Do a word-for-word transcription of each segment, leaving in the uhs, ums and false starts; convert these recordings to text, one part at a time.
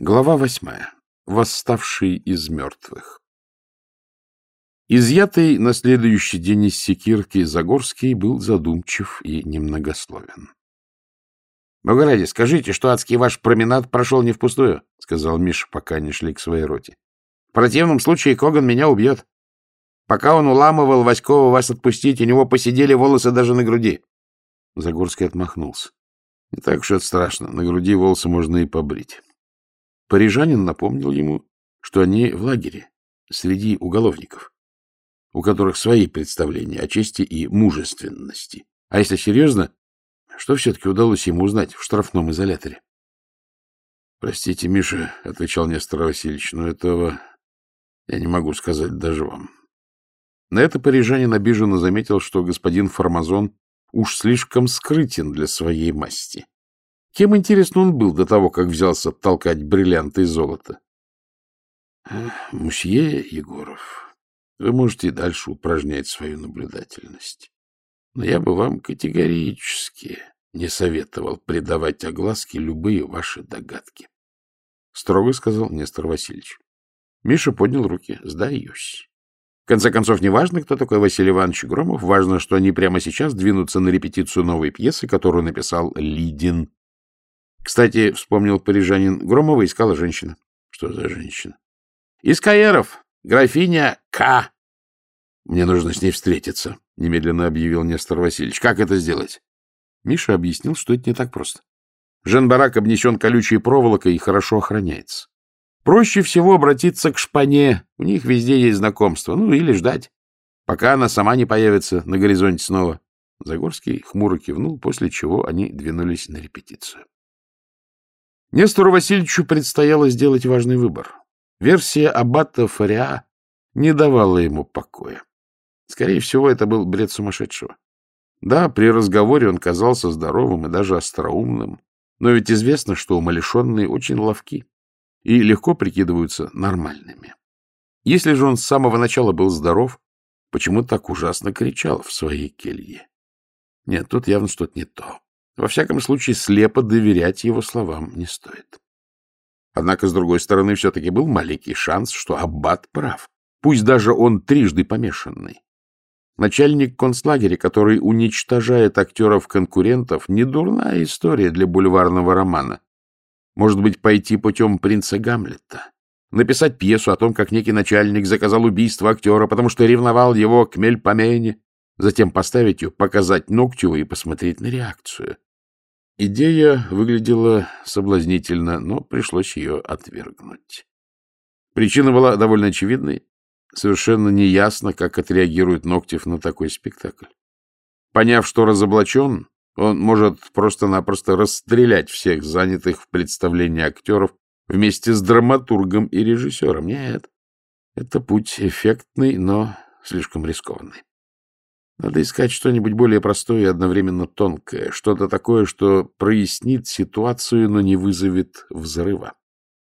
Глава восьмая. Восставший из мертвых. Изъятый на следующий день из секирки Загорский был задумчив и немногословен. — Бога ради, скажите, что адский ваш променад прошел не впустую, — сказал Миша, пока они шли к своей роте. — В противном случае Коган меня убьет. Пока он уламывал Васькова вас отпустить, у него посидели волосы даже на груди. Загорский отмахнулся. — Не так уж это страшно, на груди волосы можно и побрить. Парижанин напомнил ему, что они в лагере, среди уголовников, у которых свои представления о чести и мужественности. А если серьезно, что все-таки удалось ему узнать в штрафном изоляторе? — Простите, Миша, — отвечал Нестор Васильевич, — но этого я не могу сказать даже вам. На это парижанин обиженно заметил, что господин Формазон уж слишком скрытен для своей масти. Кем, интересно, он был до того, как взялся толкать бриллианты и золото? — Мусье Егоров, вы можете и дальше упражнять свою наблюдательность. Но я бы вам категорически не советовал придавать огласке любые ваши догадки. — строго сказал Нестор Васильевич. Миша поднял руки. — Сдаюсь. В конце концов, не важно, кто такой Василий Иванович Громов, важно, что они прямо сейчас двинутся на репетицию новой пьесы, которую написал Лидин. Кстати, вспомнил парижанин, Громова искала женщина. — Что за женщина? — Из Каэров. Графиня К. — Мне нужно с ней встретиться, — немедленно объявил Нестор Васильевич. — Как это сделать? Миша объяснил, что это не так просто. Жан-барак обнесен колючей проволокой и хорошо охраняется. Проще всего обратиться к шпане. У них везде есть знакомство. Ну, или ждать, пока она сама не появится на горизонте снова. Загорский хмуро кивнул, после чего они двинулись на репетицию. Нестору Васильевичу предстояло сделать важный выбор. Версия аббата Фариа не давала ему покоя. Скорее всего, это был бред сумасшедшего. Да, при разговоре он казался здоровым и даже остроумным, но ведь известно, что умалишенные очень ловки и легко прикидываются нормальными. Если же он с самого начала был здоров, почему так ужасно кричал в своей келье? Нет, тут явно что-то не то. Во всяком случае, слепо доверять его словам не стоит. Однако, с другой стороны, все-таки был маленький шанс, что аббат прав, пусть даже он трижды помешанный. Начальник концлагеря, который уничтожает актеров-конкурентов, не дурная история для бульварного романа. Может быть, пойти путем принца Гамлета, написать пьесу о том, как некий начальник заказал убийство актера, потому что ревновал его к Мельпомене, затем поставить ее, показать Ногтеву и посмотреть на реакцию. Идея выглядела соблазнительно, но пришлось ее отвергнуть. Причина была довольно очевидной. Совершенно неясно, как отреагирует Ногтев на такой спектакль. Поняв, что разоблачен, он может просто-напросто расстрелять всех занятых в представлении актеров вместе с драматургом и режиссером. Нет, это путь эффектный, но слишком рискованный. Надо искать что-нибудь более простое и одновременно тонкое, что-то такое, что прояснит ситуацию, но не вызовет взрыва.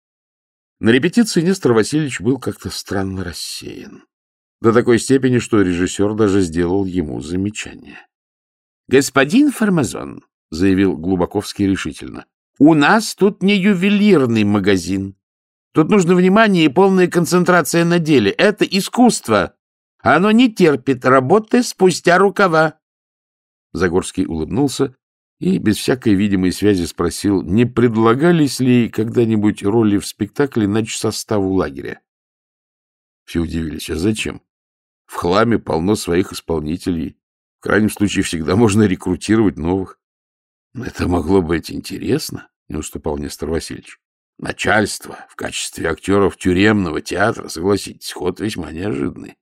На репетиции Нестор Васильевич был как-то странно рассеян. До такой степени, что режиссер даже сделал ему замечание. — Господин Формазон, — заявил Глубоковский решительно, — у нас тут не ювелирный магазин. Тут нужно внимание и полная концентрация на деле. Это искусство. Оно не терпит работы спустя рукава. Загорский улыбнулся и без всякой видимой связи спросил, не предлагались ли когда-нибудь роли в спектакле иначе составу лагеря. Все удивились. А зачем? В хламе полно своих исполнителей. В крайнем случае всегда можно рекрутировать новых. Это могло быть интересно, не уступал Нестор Васильевич. Начальство в качестве актеров тюремного театра, согласитесь, ход весьма неожиданный.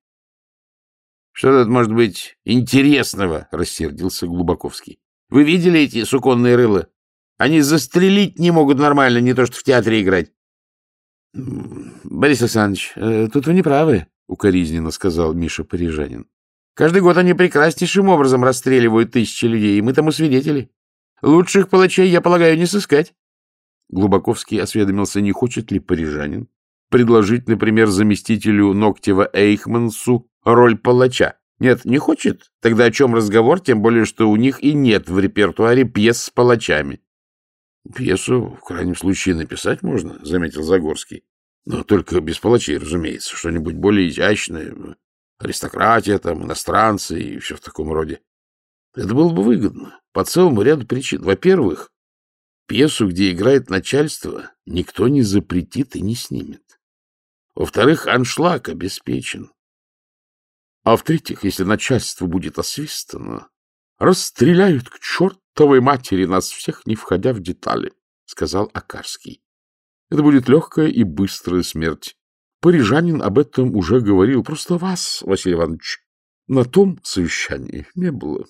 Что тут может быть интересного, рассердился Глубоковский. Вы видели эти суконные рыла? Они застрелить не могут нормально, не то что в театре играть. — Борис Александрович, тут вы не правы, — укоризненно сказал Миша Парижанин. — Каждый год они прекраснейшим образом расстреливают тысячи людей, и мы тому свидетели. Лучших палачей, я полагаю, не сыскать. Глубоковский осведомился, не хочет ли парижанин предложить, например, заместителю Ногтева Эйхмансу роль палача. Нет, не хочет? Тогда о чем разговор, тем более, что у них и нет в репертуаре пьес с палачами. — Пьесу, в крайнем случае, написать можно, — заметил Загорский. — Но только без палачей, разумеется. Что-нибудь более изящное. Аристократия, там, иностранцы и все в таком роде. Это было бы выгодно по целому ряду причин. Во-первых, пьесу, где играет начальство, никто не запретит и не снимет. Во-вторых, аншлаг обеспечен. А в-третьих, если начальство будет освистано, расстреляют к чертовой матери нас всех, не входя в детали, — сказал Акарский. Это будет легкая и быстрая смерть. Парижанин об этом уже говорил. Просто вас, Василий Иванович, на том совещании не было.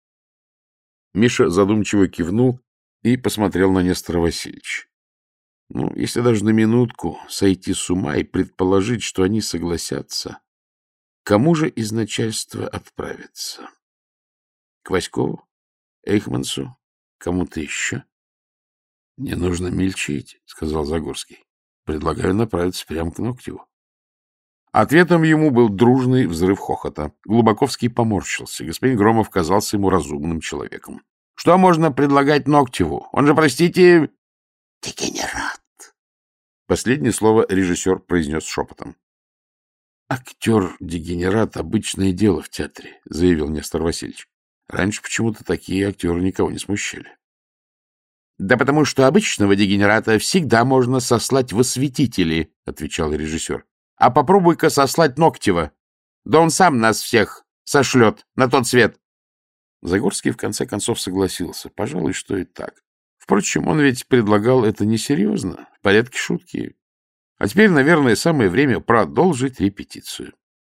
Миша задумчиво кивнул и посмотрел на Нестора Васильевича. Ну, если даже на минутку сойти с ума и предположить, что они согласятся, кому же из начальства отправиться? К Васькову? Эйхмансу? Кому-то еще? — Не нужно мельчить, — сказал Загорский. — Предлагаю направиться прямо к Ногтеву. Ответом ему был дружный взрыв хохота. Глубоковский поморщился. Господин Громов казался ему разумным человеком. — Что можно предлагать Ногтеву? Он же, простите, дегенерат. Последнее слово режиссер произнес шепотом. — Актер-дегенерат — обычное дело в театре, — заявил Нестор Васильевич. Раньше почему-то такие актеры никого не смущали. — Да потому что обычного дегенерата всегда можно сослать в осветители, — отвечал режиссер. — А попробуй-ка сослать Ногтева. Да он сам нас всех сошлет на тот свет. Загорский в конце концов согласился. Пожалуй, что и так. Впрочем, он ведь предлагал это несерьезно, в порядке шутки. А теперь, наверное, самое время продолжить репетицию.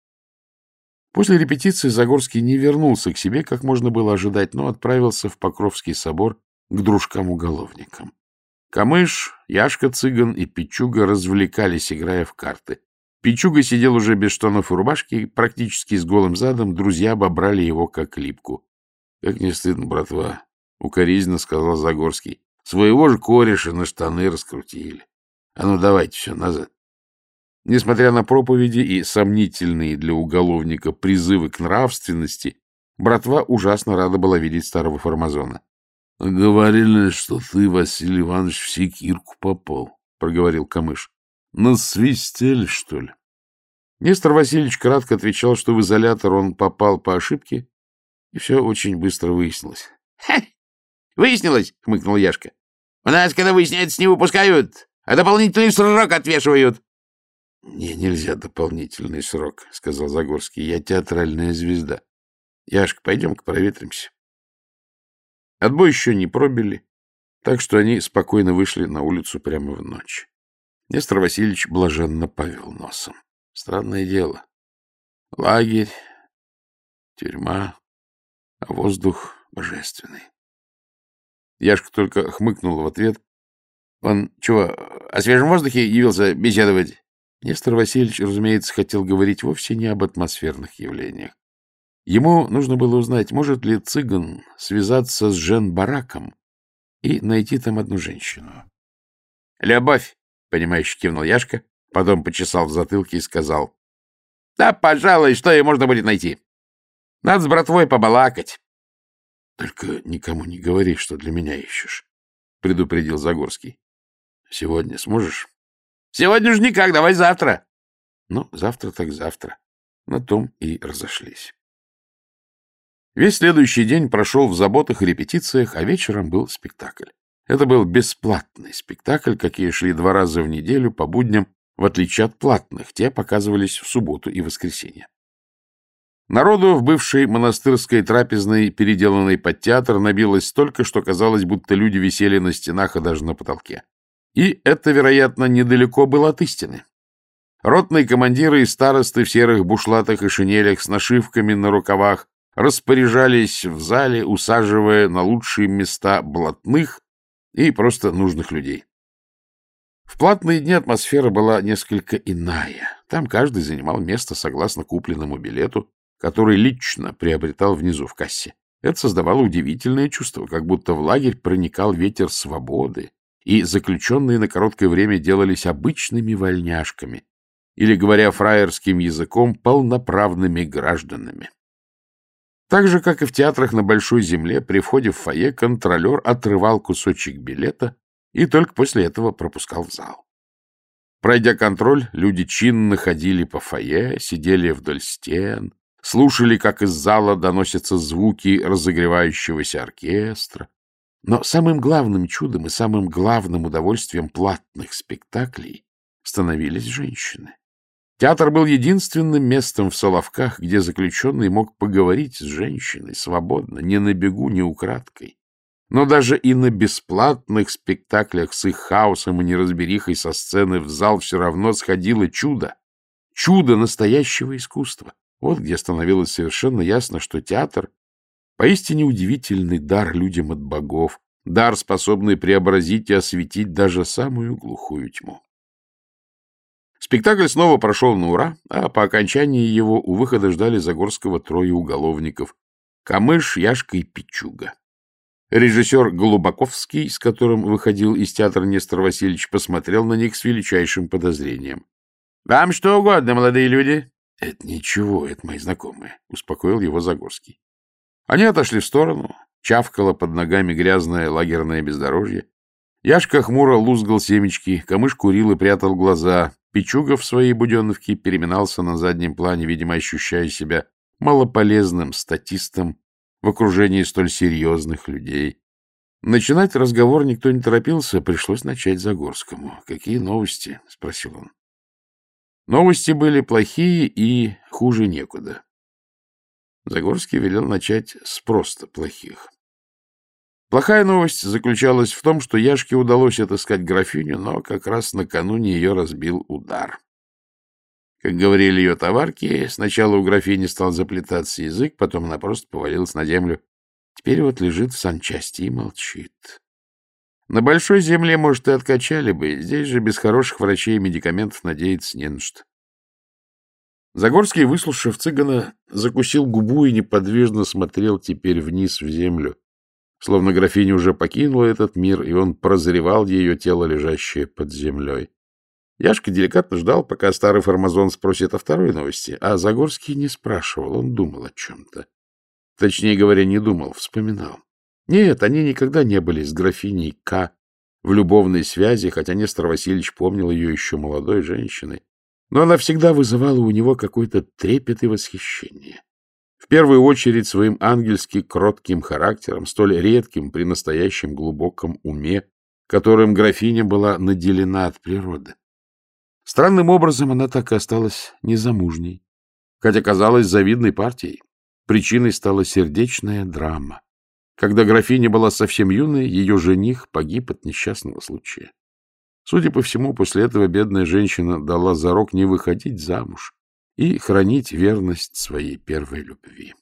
После репетиции Загорский не вернулся к себе, как можно было ожидать, но отправился в Покровский собор к дружкам-уголовникам. Камыш, Яшка Цыган и Пичуга развлекались, играя в карты. Пичуга сидел уже без штанов и рубашки, практически с голым задом, друзья обобрали его как липку. — Как не стыдно, братва, — укоризненно сказал Загорский. — Своего же кореша на штаны раскрутили. А ну давайте все назад. Несмотря на проповеди и сомнительные для уголовника призывы к нравственности, братва ужасно рада была видеть старого фармазона. — Говорили, что ты, Василий Иванович, в секирку попал, — проговорил Камыш. — Насвистели, что ли? Нестор Васильевич кратко отвечал, что в изолятор он попал по ошибке, и все очень быстро выяснилось. — Выяснилось, — хмыкнул Яшка. — У нас, когда выясняется, не выпускают, а дополнительный срок отвешивают. — Не, нельзя дополнительный срок, — сказал Загорский. — Я театральная звезда. Яшка, пойдем-ка проветримся. Отбой еще не пробили, так что они спокойно вышли на улицу прямо в ночь. Нестор Васильевич блаженно повел носом. Странное дело. Лагерь, тюрьма, а воздух божественный. Яшка только хмыкнул в ответ. Он, чего, о свежем воздухе явился беседовать? Нестор Васильевич, разумеется, хотел говорить вовсе не об атмосферных явлениях. Ему нужно было узнать, может ли Цыган связаться с Жен-Бараком и найти там одну женщину. — Любовь, — понимающе кивнул Яшка, потом почесал в затылке и сказал. — Да, пожалуй, что ей можно будет найти. Надо с братвой побалакать. — Только никому не говори, что для меня ищешь, — предупредил Загорский. — Сегодня сможешь? — Сегодня же никак, давай завтра. — Ну, завтра так завтра. На том и разошлись. Весь следующий день прошел в заботах и репетициях, а вечером был спектакль. Это был бесплатный спектакль, какие шли два раза в неделю по будням, в отличие от платных, те показывались в субботу и воскресенье. Народу в бывшей монастырской трапезной, переделанной под театр, набилось столько, что казалось, будто люди висели на стенах и даже на потолке. И это, вероятно, недалеко было от истины. Ротные командиры и старосты в серых бушлатах и шинелях с нашивками на рукавах распоряжались в зале, усаживая на лучшие места блатных и просто нужных людей. В платные дни атмосфера была несколько иная. Там каждый занимал место согласно купленному билету, который лично приобретал внизу в кассе. Это создавало удивительное чувство, как будто в лагерь проникал ветер свободы, и заключенные на короткое время делались обычными вольняшками, или, говоря фраерским языком, полноправными гражданами. Так же, как и в театрах на Большой Земле, при входе в фойе контролер отрывал кусочек билета и только после этого пропускал в зал. Пройдя контроль, люди чинно ходили по фойе, сидели вдоль стен, слушали, как из зала доносятся звуки разогревающегося оркестра. Но самым главным чудом и самым главным удовольствием платных спектаклей становились женщины. Театр был единственным местом в Соловках, где заключенный мог поговорить с женщиной свободно, не на бегу, не украдкой. Но даже и на бесплатных спектаклях с их хаосом и неразберихой со сцены в зал все равно сходило чудо. Чудо настоящего искусства. Вот где становилось совершенно ясно, что театр — поистине удивительный дар людям от богов, дар, способный преобразить и осветить даже самую глухую тьму. Спектакль снова прошел на ура, а по окончании его у выхода ждали Загорского трое уголовников — Камыш, Яшка и Пичуга. Режиссер Голубаковский, с которым выходил из театра Нестор Васильевич, посмотрел на них с величайшим подозрением. — Вам что угодно, молодые люди? — Это ничего, это мои знакомые, — успокоил его Загорский. Они отошли в сторону, чавкало под ногами грязное лагерное бездорожье. Яшка хмуро лузгал семечки, Камыш курил и прятал глаза. Пичуга в своей буденовке переминался на заднем плане, видимо, ощущая себя малополезным статистом в окружении столь серьезных людей. Начинать разговор никто не торопился, пришлось начать Загорскому. — Какие новости? — спросил он. Новости были плохие и хуже некуда. Загорский велел начать с просто плохих. Плохая новость заключалась в том, что Яшке удалось отыскать графиню, но как раз накануне ее разбил удар. Как говорили ее товарки, сначала у графини стал заплетаться язык, потом она просто повалилась на землю. Теперь вот лежит в санчасти и молчит. На большой земле, может, и откачали бы, здесь же без хороших врачей и медикаментов надеяться не на что. Загорский, выслушав цыгана, закусил губу и неподвижно смотрел теперь вниз в землю, словно графиня уже покинула этот мир, и он прозревал ее тело, лежащее под землей. Яшка деликатно ждал, пока старый фармазон спросит о второй новости, а Загорский не спрашивал, он думал о чем-то. Точнее говоря, не думал, вспоминал. Нет, они никогда не были с графиней К. в любовной связи, хотя Нестор Васильевич помнил ее еще молодой женщиной. Но она всегда вызывала у него какой-то трепет и восхищение. В первую очередь своим ангельски кротким характером, столь редким при настоящем глубоком уме, которым графиня была наделена от природы. Странным образом она так и осталась незамужней, хотя казалась завидной партией. Причиной стала сердечная драма. Когда графиня была совсем юной, ее жених погиб от несчастного случая. Судя по всему, после этого бедная женщина дала зарок не выходить замуж и хранить верность своей первой любви.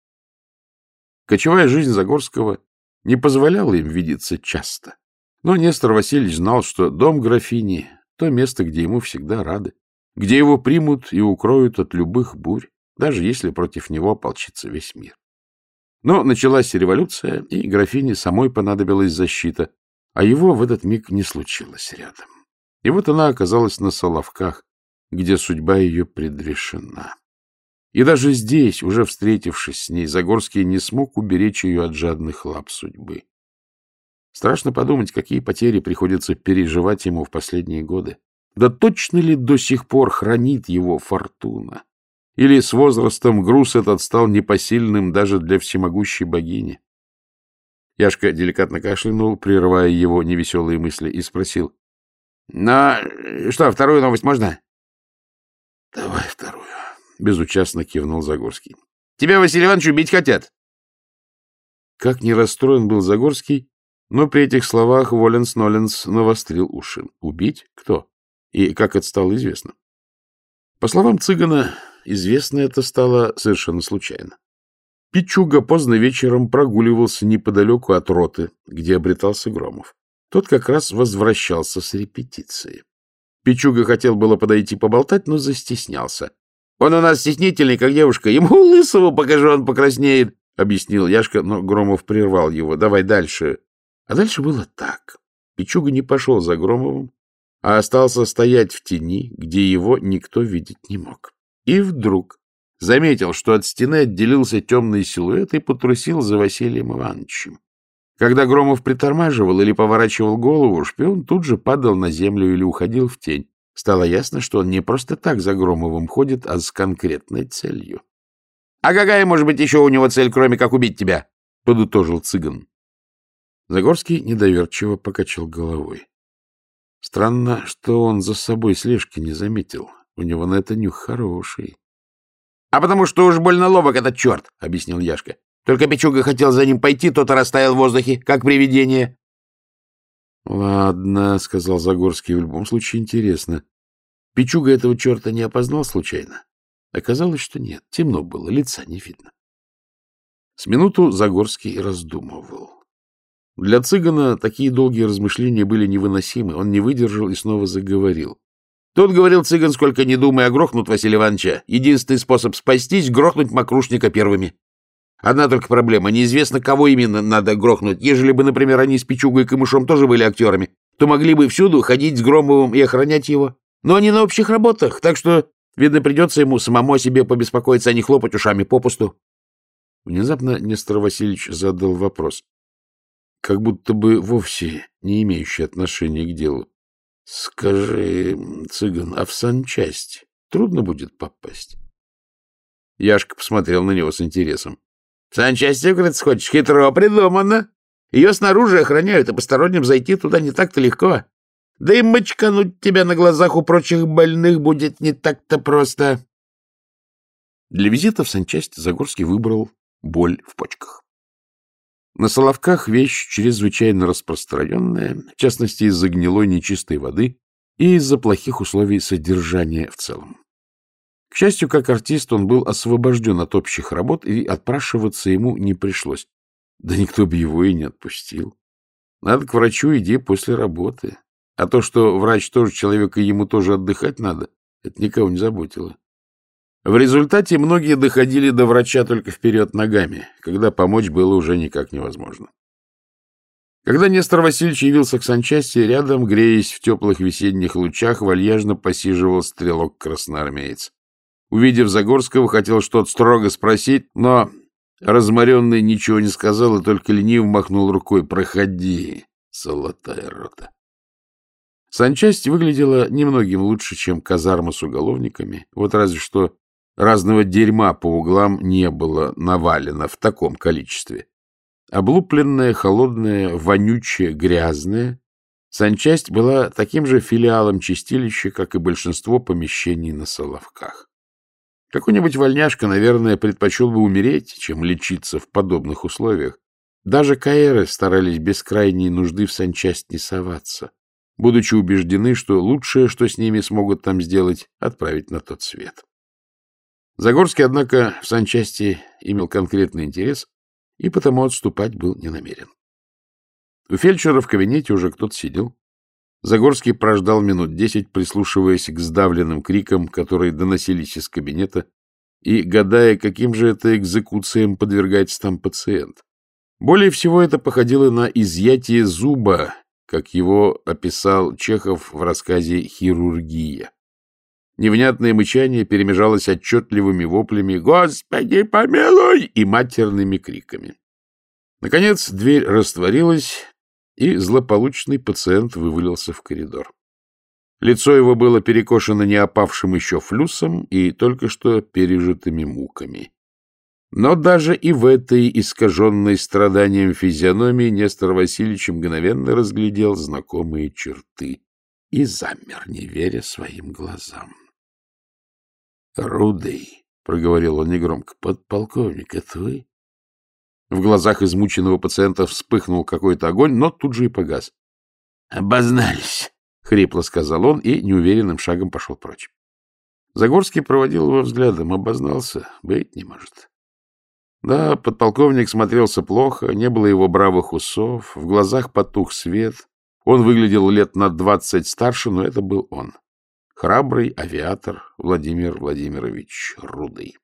Кочевая жизнь Загорского не позволяла им видеться часто, но Нестор Васильевич знал, что дом графини — то место, где ему всегда рады, где его примут и укроют от любых бурь, даже если против него ополчится весь мир. Но началась революция, и графине самой понадобилась защита, а его в этот миг не случилось рядом. И вот она оказалась на Соловках, где судьба ее предрешена. И даже здесь, уже встретившись с ней, Загорский не смог уберечь ее от жадных лап судьбы. Страшно подумать, какие потери приходится переживать ему в последние годы. Да точно ли до сих пор хранит его фортуна? Или с возрастом груз этот стал непосильным даже для всемогущей богини? Яшка деликатно кашлянул, прерывая его невеселые мысли, и спросил: — Ну, что, вторую новость можно? — Давай вторую, — безучастно кивнул Загорский. — Тебя, Василий Иванович, убить хотят. Как ни расстроен был Загорский, но при этих словах Воленс-Ноленс навострил уши. Убить? Кто? И как это стало известно? По словам цыгана, известно это стало совершенно случайно. Пичуга поздно вечером прогуливался неподалеку от роты, где обретался Громов. Тот как раз возвращался с репетиции. Пичуга хотел было подойти поболтать, но застеснялся. — Он у нас стеснительный, как девушка. Ему лысого покажу, он покраснеет, — объяснил Яшка, но Громов прервал его. — Давай дальше. А дальше было так. Пичуга не пошел за Громовым, а остался стоять в тени, где его никто видеть не мог. И вдруг заметил, что от стены отделился темный силуэт и потрусил за Василием Ивановичем. Когда Громов притормаживал или поворачивал голову, шпион тут же падал на землю или уходил в тень. Стало ясно, что он не просто так за Громовым ходит, а с конкретной целью. — А какая может быть еще у него цель, кроме как убить тебя? — подытожил Цыган. Загорский недоверчиво покачал головой. Странно, что он за собой слежки не заметил. У него на это нюх хороший. — А потому что уж больно ловок этот черт, — объяснил Яшка. Только Пичуга хотел за ним пойти, тот и растаял в воздухе, как привидение. — Ладно, — сказал Загорский, — в любом случае интересно. Пичуга этого черта не опознал случайно? Оказалось, что нет. Темно было, лица не видно. С минуту Загорский раздумывал. Для Цыгана такие долгие размышления были невыносимы. Он не выдержал и снова заговорил. Тут, говорил Цыган, сколько не думай, а грохнут Василия Ивановича. Единственный способ спастись — грохнуть Мокрушника первыми. Одна только проблема. Неизвестно, кого именно надо грохнуть. Ежели бы, например, они с Пичугой и Камышом тоже были актерами, то могли бы всюду ходить с Громовым и охранять его. Но они на общих работах, так что, видно, придется ему самому о себе побеспокоиться, а не хлопать ушами попусту. Внезапно Нестор Васильевич задал вопрос, как будто бы вовсе не имеющий отношения к делу. — Скажи, Цыган, а в санчасть трудно будет попасть? Яшка посмотрел на него с интересом. — В санчасти, говорит, хочешь, хитро придумано. Ее снаружи охраняют, и посторонним зайти туда не так-то легко. Да и мочкануть тебя на глазах у прочих больных будет не так-то просто. Для визита в санчасть Загорский выбрал боль в почках. На Соловках вещь чрезвычайно распространенная, в частности, из-за гнилой нечистой воды и из-за плохих условий содержания в целом. К счастью, как артист, он был освобожден от общих работ, и отпрашиваться ему не пришлось. Да никто бы его и не отпустил. Надо к врачу, иди после работы. А то, что врач тоже человек, и ему тоже отдыхать надо, это никого не заботило. В результате многие доходили до врача только вперед ногами, когда помочь было уже никак невозможно. Когда Нестор Васильевич явился к санчасти, рядом, греясь в теплых весенних лучах, вальяжно посиживал стрелок-красноармеец. Увидев Загорского, хотел что-то строго спросить, но разморенный ничего не сказал и только лениво махнул рукой. «Проходи, золотая рота». Санчасть выглядела немногим лучше, чем казарма с уголовниками, вот разве что разного дерьма по углам не было навалено в таком количестве. Облупленная, холодная, вонючая, грязная, санчасть была таким же филиалом чистилища, как и большинство помещений на Соловках. Какой-нибудь вольняшка, наверное, предпочел бы умереть, чем лечиться в подобных условиях. Даже каэры старались без крайней нужды в санчасть не соваться, будучи убеждены, что лучшее, что с ними смогут там сделать, отправить на тот свет. Загорский, однако, в санчасти имел конкретный интерес и потому отступать был не намерен. У фельдшера в кабинете уже кто-то сидел. Загорский прождал минут десять, прислушиваясь к сдавленным крикам, которые доносились из кабинета, и гадая, каким же это экзекуциям подвергается там пациент. Более всего это походило на изъятие зуба, как его описал Чехов в рассказе «Хирургия». Невнятное мычание перемежалось отчетливыми воплями «Господи, помилуй!» и матерными криками. Наконец дверь растворилась, и злополучный пациент вывалился в коридор. Лицо его было перекошено не опавшим еще флюсом и только что пережитыми муками. Но даже и в этой искаженной страданием физиономии Нестор Васильевич мгновенно разглядел знакомые черты и замер, не веря своим глазам. — Рудый, — проговорил он негромко, — подполковник, это вы? В глазах измученного пациента вспыхнул какой-то огонь, но тут же и погас. — Обознались, — хрипло сказал он и неуверенным шагом пошел прочь. Загорский проводил его взглядом. Обознался? Быть не может. Да, подполковник смотрелся плохо, не было его бравых усов, в глазах потух свет. Он выглядел лет на двадцать старше, но это был он. Храбрый авиатор Владимир Владимирович Рудый.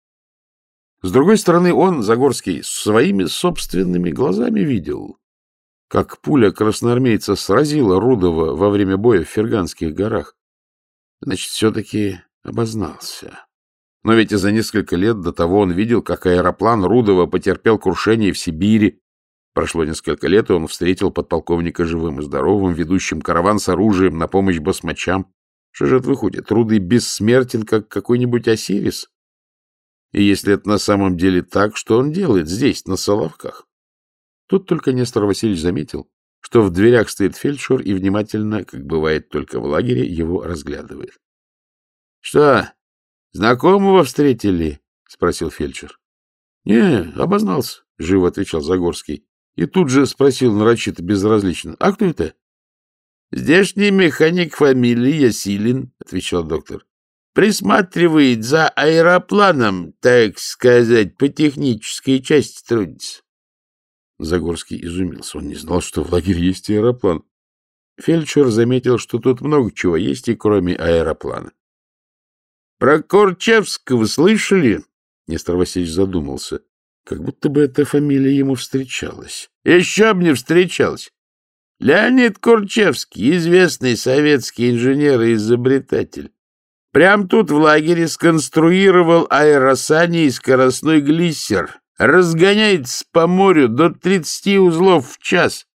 С другой стороны, он, Загорский, своими собственными глазами видел, как пуля красноармейца сразила Рудова во время боя в Ферганских горах. Значит, все-таки обознался. Но ведь и за несколько лет до того он видел, как аэроплан Рудова потерпел крушение в Сибири, Прошло несколько лет, и он встретил подполковника живым и здоровым, ведущим караван с оружием на помощь басмачам. Что же это выходит? Рудый бессмертен, как какой-нибудь Осирис? И если это на самом деле так, что он делает здесь, на Соловках? Тут только Нестор Васильевич заметил, что в дверях стоит фельдшер и внимательно, как бывает только в лагере, его разглядывает. — Что, знакомого встретили? — спросил фельдшер. — Не, обознался, — живо отвечал Загорский. И тут же спросил нарочито безразлично. — А кто это? — Здешний механик, фамилия Силин, — отвечал доктор. — Присматривает за аэропланом, так сказать, по технической части трудится. Загорский изумился. Он не знал, что в лагере есть аэроплан. Фельдшер заметил, что тут много чего есть, и кроме аэроплана. — Про Корчевского слышали? Нестор Васильевич задумался. Как будто бы эта фамилия ему встречалась. — Еще бы не встречалась. Леонид Корчевский, известный советский инженер и изобретатель. Прям тут в лагере сконструировал аэросани и скоростной глиссер. Разгоняется по морю до тридцати узлов в час.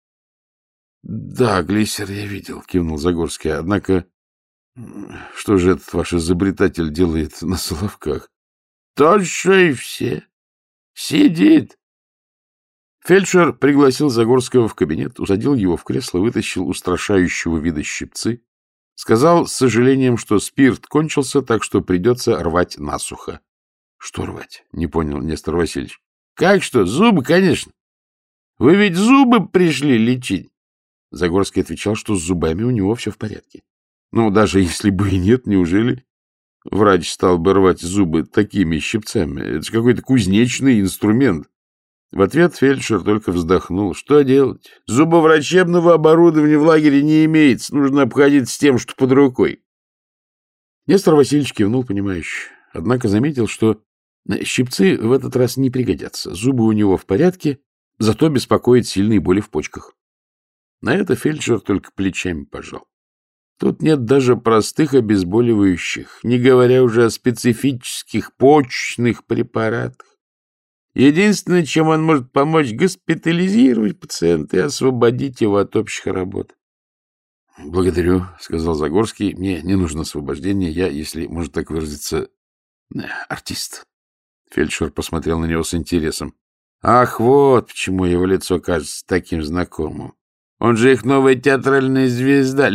— Да, глиссер я видел, — кивнул Загорский. — Однако, что же этот ваш изобретатель делает на Соловках? — Тот, что и все. Сидит. Фельдшер пригласил Загорского в кабинет, усадил его в кресло, вытащил устрашающего вида щипцы, сказал с сожалением, что спирт кончился, так что придется рвать насухо. — Что рвать? — не понял Нестор Васильевич. — Как что? Зубы, конечно. Вы ведь зубы пришли лечить. Загорский отвечал, что с зубами у него все в порядке. Ну, даже если бы и нет, неужели врач стал бы рвать зубы такими щипцами? Это же какой-то кузнечный инструмент. В ответ фельдшер только вздохнул. Что делать? Зубоврачебного оборудования в лагере не имеется. Нужно обходиться тем, что под рукой. Нестор Васильевич кивнул понимающе. Однако заметил, что щипцы в этот раз не пригодятся. Зубы у него в порядке, зато беспокоит сильные боли в почках. На это фельдшер только плечами пожал. Тут нет даже простых обезболивающих, не говоря уже о специфических почечных препаратах. Единственное, чем он может помочь, госпитализировать пациента и освободить его от общих работ. — Благодарю, — сказал Загорский. — Мне не нужно освобождение. Я, если можно так выразиться, артист. Фельдшер посмотрел на него с интересом. — Ах, вот почему его лицо кажется таким знакомым. Он же их новая театральная звезда.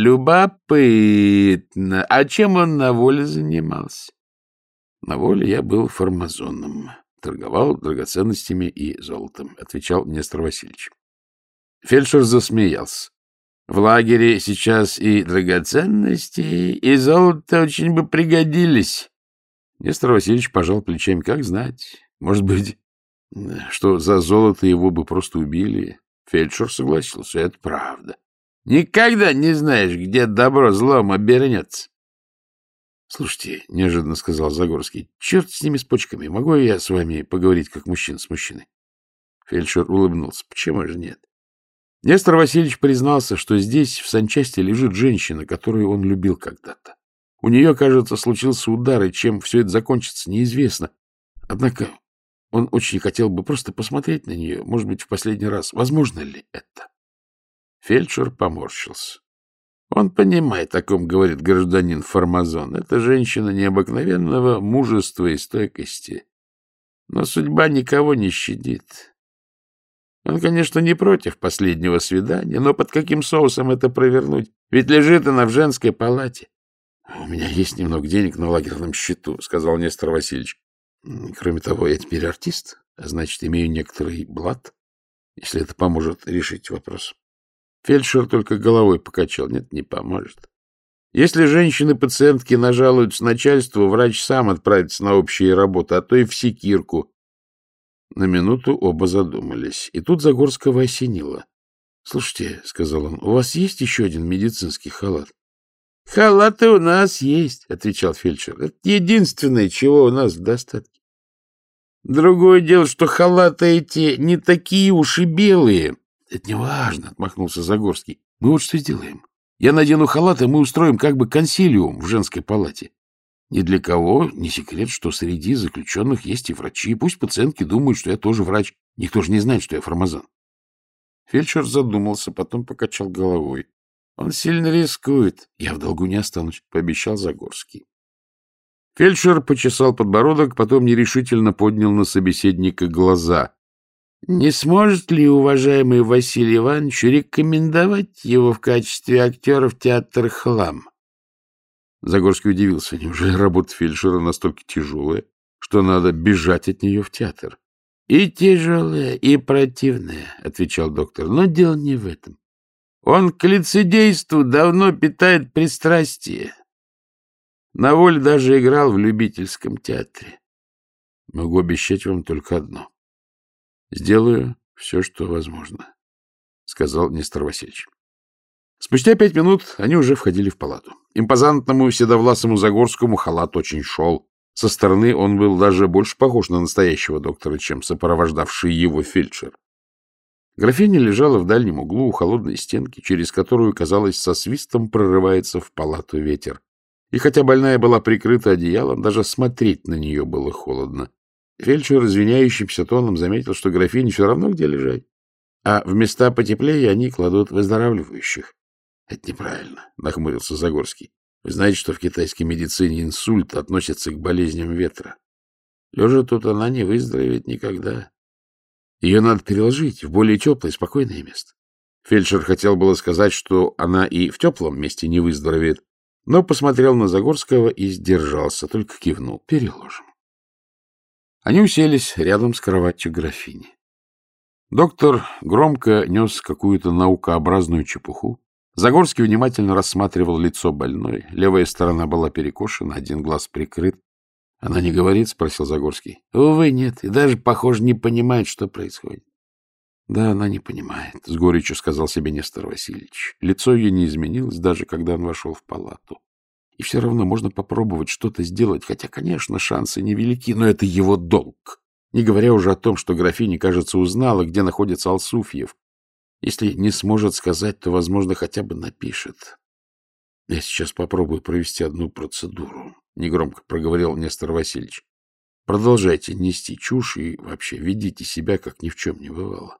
Любопытно. А чем он на воле занимался? — На воле я был фармазоном. Торговал драгоценностями и золотом, — отвечал Нестор Васильевич. Фельдшер засмеялся. В лагере сейчас и драгоценности, и золото очень бы пригодились. Нестор Васильевич пожал плечами. Как знать, может быть, что за золото его бы просто убили. Фельдшер согласился, это правда. Никогда не знаешь, где добро злом обернется. — Слушайте, — неожиданно сказал Загорский, — черт с ними с почками. Могу я с вами поговорить как мужчина с мужчиной? Фельдшер улыбнулся. — Почему же нет? Нестор Васильевич признался, что здесь, в санчасти, лежит женщина, которую он любил когда-то. У нее, кажется, случился удар, и чем все это закончится, неизвестно. Однако он очень хотел бы просто посмотреть на нее, может быть, в последний раз. Возможно ли это? Фельдшер поморщился. Он понимает, о ком говорит гражданин Фармазон. Это женщина необыкновенного мужества и стойкости. Но судьба никого не щадит. Он, конечно, не против последнего свидания, но под каким соусом это провернуть? Ведь лежит она в женской палате. — У меня есть немного денег на лагерном счету, — сказал Нестор Васильевич. — Кроме того, я теперь артист, а значит, имею некоторый блат, если это поможет решить вопрос. Фельдшер только головой покачал. Нет, не поможет. Если женщины-пациентки нажалуются начальству, врач сам отправится на общие работы, а то и в секирку. На минуту оба задумались. И тут Загорского осенило. — Слушайте, — сказал он, — у вас есть еще один медицинский халат? — Халаты у нас есть, — отвечал фельдшер. — Это единственное, чего у нас в достатке. Другое дело, что халаты эти не такие уж и белые. — Это не важно, — отмахнулся Загорский. — Мы вот что сделаем. Я надену халат, и мы устроим как бы консилиум в женской палате. Ни для кого не секрет, что среди заключенных есть и врачи. Пусть пациентки думают, что я тоже врач. Никто же не знает, что я фармазон. Фельдшер задумался, потом покачал головой. — Он сильно рискует. — Я в долгу не останусь, — пообещал Загорский. Фельдшер почесал подбородок, потом нерешительно поднял на собеседника глаза. — Не сможет ли уважаемый Василий Иванович рекомендовать его в качестве актера в театр «Хлам»? Загорский удивился. Неужели работа фельдшера настолько тяжелая, что надо бежать от нее в театр? — И тяжелая, и противная, — отвечал доктор, — но дело не в этом. Он к лицедейству давно питает пристрастие. На воле даже играл в любительском театре. Могу обещать вам только одно. Сделаю все, что возможно, — сказал Нестор Васильевич. Спустя пять минут они уже входили в палату. Импозантному седовласому Загорскому халат очень шел. Со стороны он был даже больше похож на настоящего доктора, чем сопровождавший его фельдшер. Графиня лежала в дальнем углу у холодной стенки, через которую, казалось, со свистом прорывается в палату ветер. И хотя больная была прикрыта одеялом, даже смотреть на нее было холодно. Фельдшер извиняющимся тоном заметил, что графине все равно где лежать, а в места потеплее они кладут выздоравливающих. — Это неправильно, — нахмурился Загорский. — Вы знаете, что в китайской медицине инсульт относится к болезням ветра. Лежа тут она не выздоровеет никогда. Ее надо переложить в более теплое, спокойное место. Фельдшер хотел было сказать, что она и в теплом месте не выздоровеет, но посмотрел на Загорского и сдержался, только кивнул. — Переложим. Они уселись рядом с кроватью графини. Доктор громко нес какую-то наукообразную чепуху. Загорский внимательно рассматривал лицо больной. Левая сторона была перекошена, один глаз прикрыт. — Она не говорит? — спросил Загорский. — Увы, нет. И даже, похоже, не понимает, что происходит. — Да, она не понимает, — с горечью сказал себе Нестор Васильевич. Лицо ее не изменилось, даже когда он вошел в палату. И все равно можно попробовать что-то сделать, хотя, конечно, шансы невелики, но это его долг. Не говоря уже о том, что графиня, кажется, узнала, где находится Алсуфьев. Если не сможет сказать, то, возможно, хотя бы напишет. — Я сейчас попробую провести одну процедуру, — негромко проговорил Нестор Васильевич. — Продолжайте нести чушь и вообще ведите себя, как ни в чем не бывало.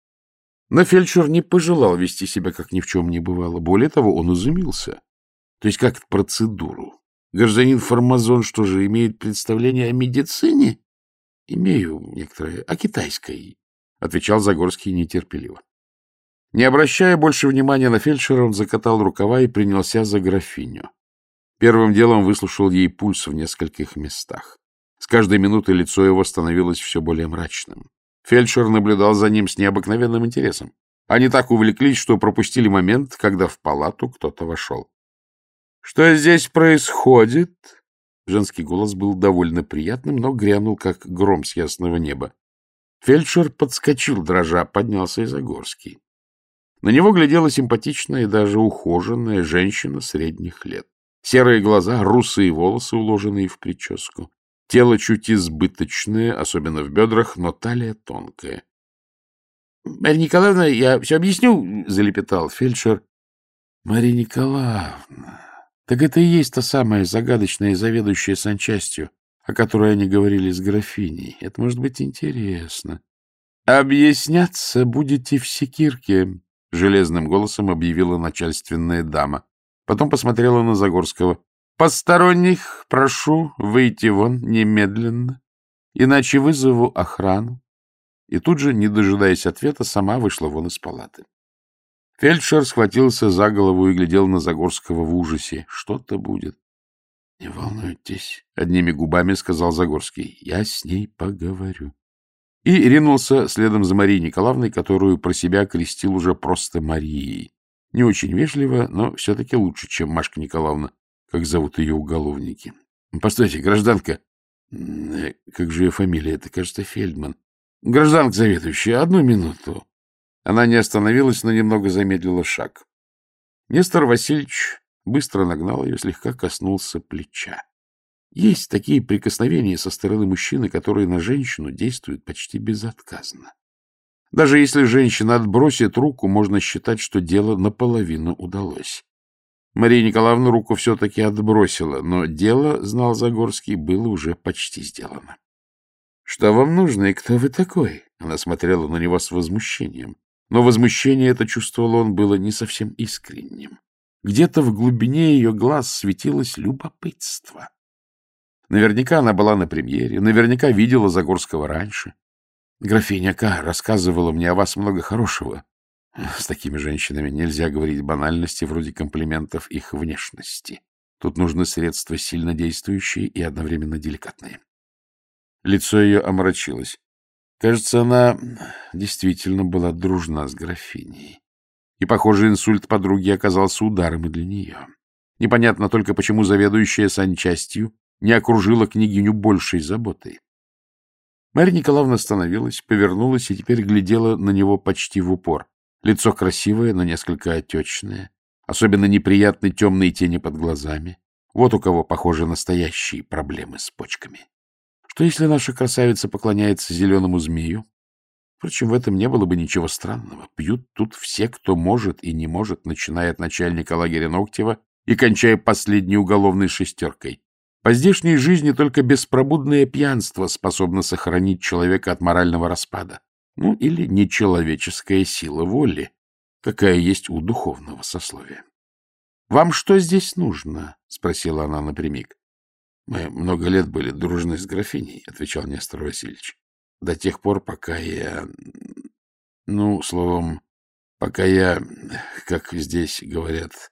Но фельдшер не пожелал вести себя, как ни в чем не бывало. Более того, он изумился. То есть как процедуру? Гражданин Формазон что же, имеет представление о медицине? — Имею некоторое. О китайской, — отвечал Загорский нетерпеливо. Не обращая больше внимания на фельдшера, он закатал рукава и принялся за графиню. Первым делом выслушал ей пульс в нескольких местах. С каждой минутой лицо его становилось все более мрачным. Фельдшер наблюдал за ним с необыкновенным интересом. Они так увлеклись, что пропустили момент, когда в палату кто-то вошел. — Что здесь происходит? Женский голос был довольно приятным, но грянул, как гром с ясного неба. Фельдшер подскочил, дрожа, поднялся и Загорский. На него глядела симпатичная и даже ухоженная женщина средних лет. Серые глаза, русые волосы, уложенные в прическу. Тело чуть избыточное, особенно в бедрах, но талия тонкая. — Марья Николаевна, я все объясню, — залепетал фельдшер. — Марья Николаевна, так это и есть та самая загадочная заведующая санчастью, о которой они говорили с графиней. Это может быть интересно. — Объясняться будете в секирке, — железным голосом объявила начальственная дама. Потом посмотрела на Загорского. — Посторонних прошу выйти вон немедленно, иначе вызову охрану. И тут же, не дожидаясь ответа, сама вышла вон из палаты. Фельдшер схватился за голову и глядел на Загорского в ужасе. Что-то будет. — Не волнуйтесь, — одними губами сказал Загорский. — Я с ней поговорю. И ринулся следом за Марией Николаевной, которую про себя окрестил уже просто Марией. Не очень вежливо, но все-таки лучше, чем Машка Николаевна, как зовут ее уголовники. — Постойте, гражданка. Как же ее фамилия? Это, кажется, Фельдман. — Гражданка заведующая, одну минуту. Она не остановилась, но немного замедлила шаг. Нестор Васильевич быстро нагнал ее, слегка коснулся плеча. Есть такие прикосновения со стороны мужчины, которые на женщину действуют почти безотказно. Даже если женщина отбросит руку, можно считать, что дело наполовину удалось. Мария Николаевна руку все-таки отбросила, но дело, знал Загорский, было уже почти сделано. — Что вам нужно и кто вы такой? Она смотрела на него с возмущением. Но возмущение это, чувствовал он, было не совсем искренним. Где-то в глубине ее глаз светилось любопытство. Наверняка она была на премьере, наверняка видела Загорского раньше. Графиня К. рассказывала мне о вас много хорошего. С такими женщинами нельзя говорить банальности вроде комплиментов их внешности. Тут нужны средства сильно действующие и одновременно деликатные. Лицо ее омрачилось. Кажется, она действительно была дружна с графиней. И, похоже, инсульт подруги оказался ударом и для нее. Непонятно только, почему заведующая санчастью не окружила княгиню большей заботой. Марья Николаевна остановилась, повернулась и теперь глядела на него почти в упор. Лицо красивое, но несколько отечное. Особенно неприятны темные тени под глазами. Вот у кого, похоже, настоящие проблемы с почками. Что если наша красавица поклоняется зеленому змею? Впрочем, в этом не было бы ничего странного. Пьют тут все, кто может и не может, начиная от начальника лагеря Ногтева и кончая последней уголовной шестеркой. По здешней жизни только беспробудное пьянство способно сохранить человека от морального распада. Ну, или нечеловеческая сила воли, какая есть у духовного сословия. — Вам что здесь нужно? — спросила она напрямик. — Мы много лет были дружны с графиней, — отвечал Нестор Васильевич. — До тех пор, пока я... Ну, словом, пока я, как здесь говорят,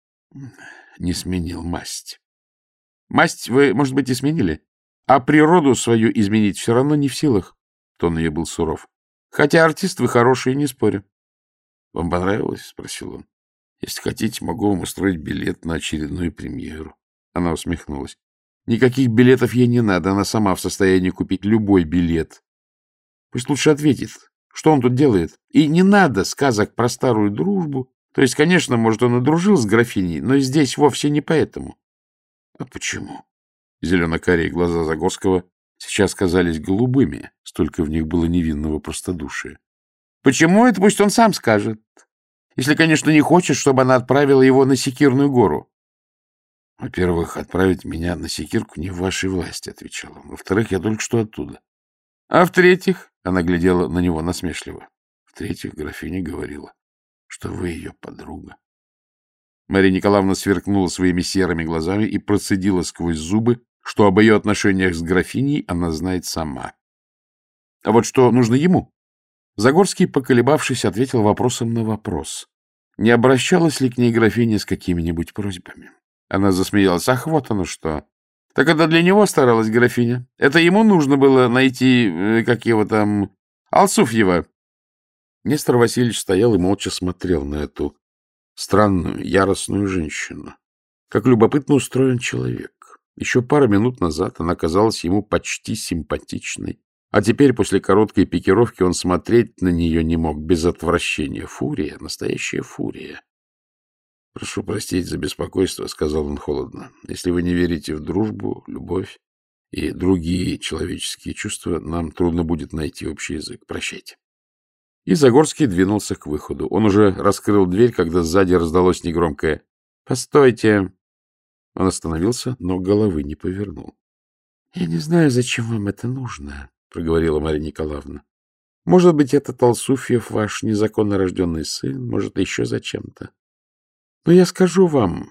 не сменил масть. — Масть вы, может быть, и сменили? А природу свою изменить все равно не в силах. Тон ее был суров. — Хотя артист вы хороший, не спорю. — Вам понравилось? — спросил он. — Если хотите, могу вам устроить билет на очередную премьеру. Она усмехнулась. Никаких билетов ей не надо, она сама в состоянии купить любой билет. Пусть лучше ответит, что он тут делает. И не надо сказок про старую дружбу. То есть, конечно, может, он и дружил с графиней, но здесь вовсе не поэтому. — А почему? Зелено-карие глаза Загорского сейчас казались голубыми, столько в них было невинного простодушия. — Почему? Это пусть он сам скажет. Если, конечно, не хочет, чтобы она отправила его на Секирную гору. — Во-первых, отправить меня на Секирку не в вашей власти, — отвечал он. — Во-вторых, я только что оттуда. — А в-третьих, — она глядела на него насмешливо, — в-третьих, графиня говорила, что вы ее подруга. Марья Николаевна сверкнула своими серыми глазами и процедила сквозь зубы, что об ее отношениях с графиней она знает сама. А вот что нужно ему? Загорский, поколебавшись, ответил вопросом на вопрос. Не обращалась ли к ней графиня с какими-нибудь просьбами? Она засмеялась. Ах, вот оно что. Так это для него старалась графиня. Это ему нужно было найти, как его там, Алсуфьева. Нестор Васильевич стоял и молча смотрел на эту странную, яростную женщину. Как любопытно устроен человек. Еще пару минут назад она казалась ему почти симпатичной, а теперь, после короткой пикировки, он смотреть на нее не мог без отвращения. Фурия, настоящая фурия. — Прошу простить за беспокойство, — сказал он холодно. — Если вы не верите в дружбу, любовь и другие человеческие чувства, нам трудно будет найти общий язык. Прощайте. И Загорский двинулся к выходу. Он уже раскрыл дверь, когда сзади раздалось негромкое «Постойте!». Он остановился, но головы не повернул. — Я не знаю, зачем вам это нужно, — проговорила Марья Николаевна. — Может быть, этот Алсуфьев ваш незаконно рожденный сын, может, еще зачем-то. Но я скажу вам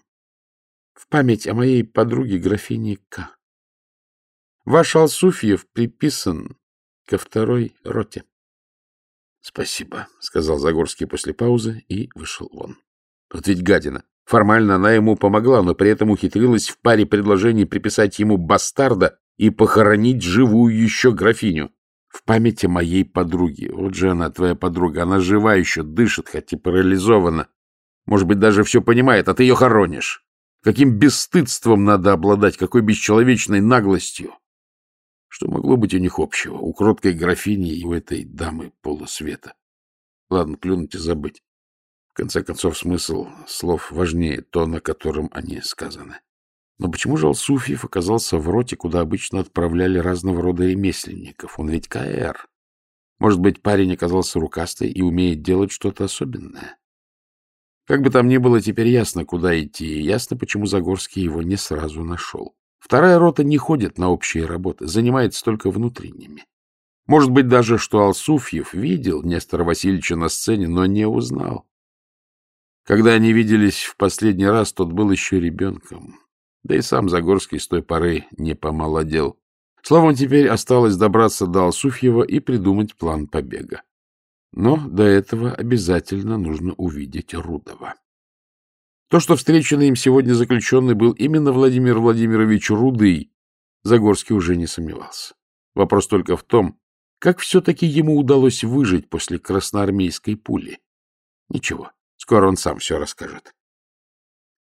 в память о моей подруге графине К. Ваш Алсуфьев приписан ко второй роте. — Спасибо, — сказал Загорский после паузы и вышел вон. Вот ведь гадина. Формально она ему помогла, но при этом ухитрилась в паре предложений приписать ему бастарда и похоронить живую еще графиню. В память о моей подруге. Вот же она, твоя подруга. Она жива еще, дышит, хоть и парализована. Может быть, даже все понимает, а ты ее хоронишь. Каким бесстыдством надо обладать, какой бесчеловечной наглостью. Что могло быть у них общего, у кроткой графини и у этой дамы полусвета? Ладно, плюнуть и забыть. В конце концов, смысл слов важнее, то, на котором они сказаны. Но почему же Алсуфьев оказался в роте, куда обычно отправляли разного рода ремесленников? Он ведь КР. Может быть, парень оказался рукастый и умеет делать что-то особенное? Как бы там ни было, теперь ясно, куда идти, и ясно, почему Загорский его не сразу нашел. Вторая рота не ходит на общие работы, занимается только внутренними. Может быть, даже, что Алсуфьев видел Нестора Васильевича на сцене, но не узнал. Когда они виделись в последний раз, тот был еще ребенком. Да и сам Загорский с той поры не помолодел. Словом, теперь осталось добраться до Алсуфьева и придумать план побега. Но до этого обязательно нужно увидеть Рудова. То, что встреченный им сегодня заключенный был именно Владимир Владимирович Рудый, Загорский уже не сомневался. Вопрос только в том, как все-таки ему удалось выжить после красноармейской пули. Ничего, скоро он сам все расскажет.